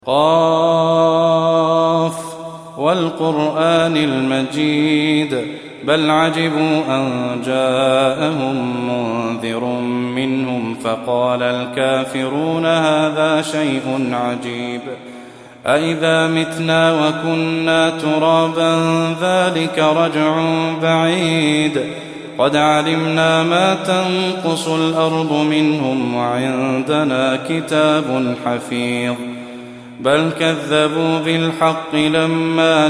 قاف والقرآن المجيد بل عجبوا أن جاءهم منذر منهم فقال الكافرون هذا شيء عجيب أإذا متنا وكنا ترابا ذلك رجع بعيد قد علمنا ما تنقص الأرض منهم وعندنا كتاب حفيظ بل كذبوا بالحق لما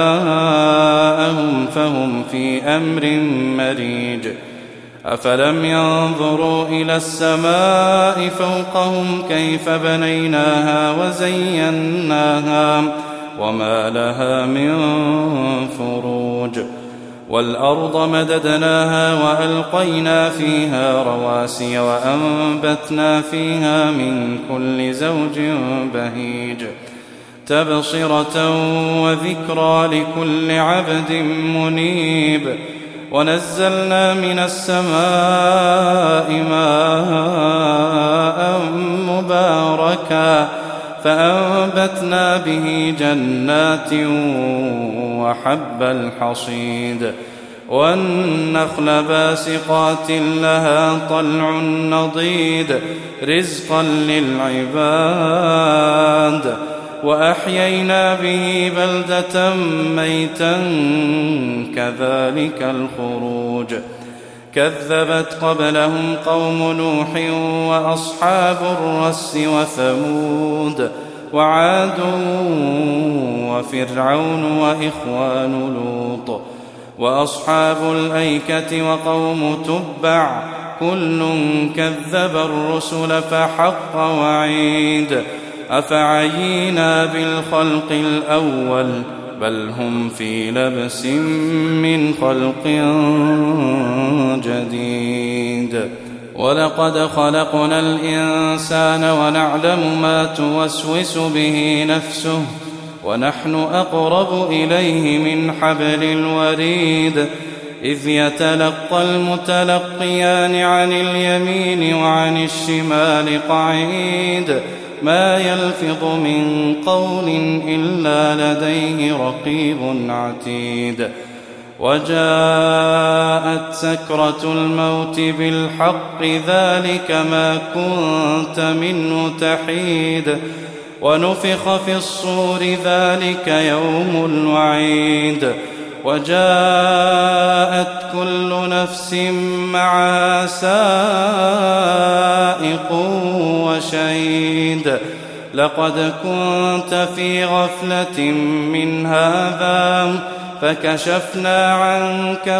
جاءهم فهم في أمر مريج أفلم ينظروا إلى السماء فوقهم كيف بنيناها وزيناها وما لها من فروج والأرض مددناها وألقينا فيها رواسي وأنبتنا فيها من كل زوج بهيج تبصرة وذكرى لكل عبد منيب ونزلنا من السماء ماء مباركا فأنبتنا به جنات وحب الحصيد والنخل باسقات لها طلع نضيد رزقا للعباد وأحيينا به بلدة ميتا كذلك الخروج كذبت قبلهم قوم نوح وأصحاب الرس وثمود وعاد وفرعون وإخوان لوط وأصحاب الأيكة وقوم تبع كل كذب الرسل فحق وعيد أفعينا بالخلق الأول بل هم في لبس من خلق جديد ولقد خلقنا الإنسان ونعلم ما توسوس به نفسه ونحن أقرب إليه من حبل الوريد إذ يتلقى المتلقيان عن اليمين وعن الشمال قعيد ما يلفظ من قول إلا لديه رقيب عتيد وجاءت سكرة الموت بالحق ذلك ما كنت منه تحيد ونفخ في الصور ذلك يوم الوعيد وجاءت كل نفس معها سائق وشهيد لقد كنت في غفلة من هذا فكشفنا عنك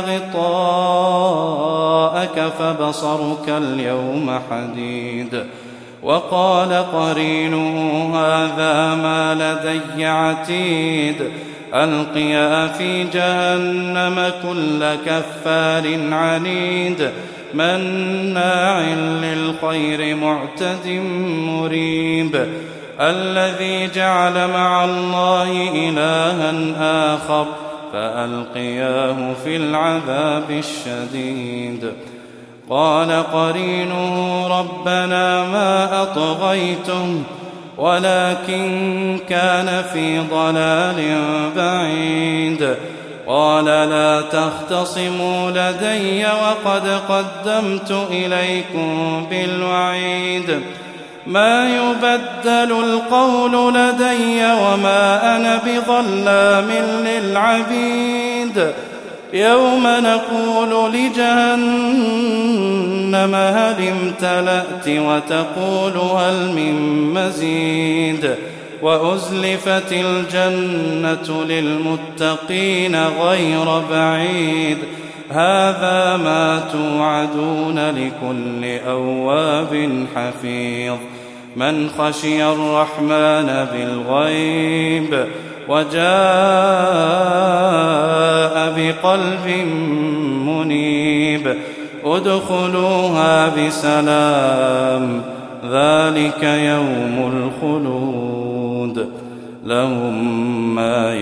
غطاءك فبصرك اليوم حديد وقال قرينه هذا ما لدي عتيد ألقيا في جهنم كل كفار عنيد مناع للخير معتد مريب الذي جعل مع الله إلها آخر فألقياه في العذاب الشديد قال قرينه ربنا ما أطغيته ولكن كان في ضلال بعيد قال لا تختصموا لدي وقد قدمت إليكم بالوعيد ما يبدل القول لدي وما أنا بظلام للعبيد يوم نقول لجهنم هل امتلأت وتقول هل من مزيد وأزلفت الجنة للمتقين غير بعيد هذا ما توعدون لكل أواب حفيظ من خشي الرحمن بالغيب وجاء بقلب منيب ادخلوها بسلام ذلك يوم الخلود لهم ما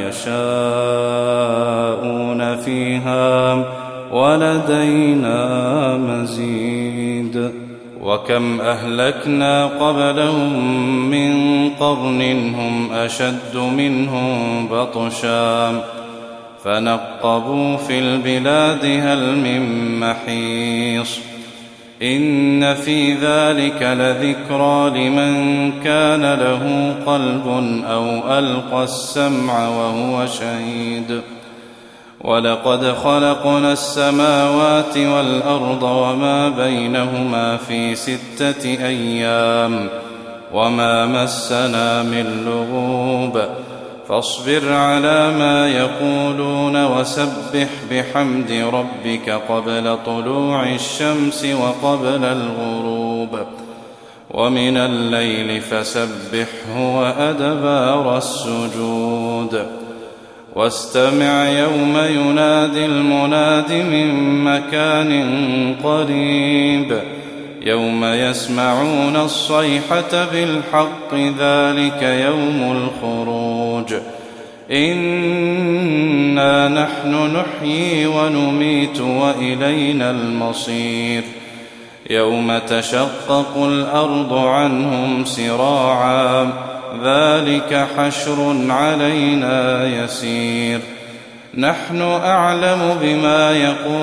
يشاءون فيها ولدينا مزيد وكم أهلكنا قبلهم من قرن هم أشد منهم بطشا فنقبوا في البلاد هل من محيص إن في ذلك لذكرى لمن كان له قلب أو ألقى السمع وهو شهيد ولقد خلقنا السماوات والأرض وما بينهما في 6 أيام وما مسنا من لغوب فاصبر على ما يقولون وسبح بحمد ربك قبل طلوع الشمس وقبل الغروب ومن الليل فسبحه وأدبار السجود واستمع يوم ينادي المناد من مكان قريب يوم يسمعون الصيحة بالحق ذلك يوم الخروج إنا نحن نحيي ونميت وإلينا المصير يوم تشقق الأرض عنهم سراعا ذلك حشر علينا يسير نحن أعلم بما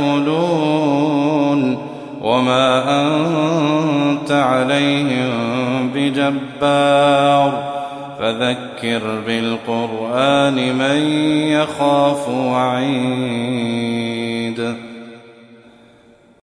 يقولون وما أنت عليهم بجبار فذكر بالقرآن من يخاف وعيد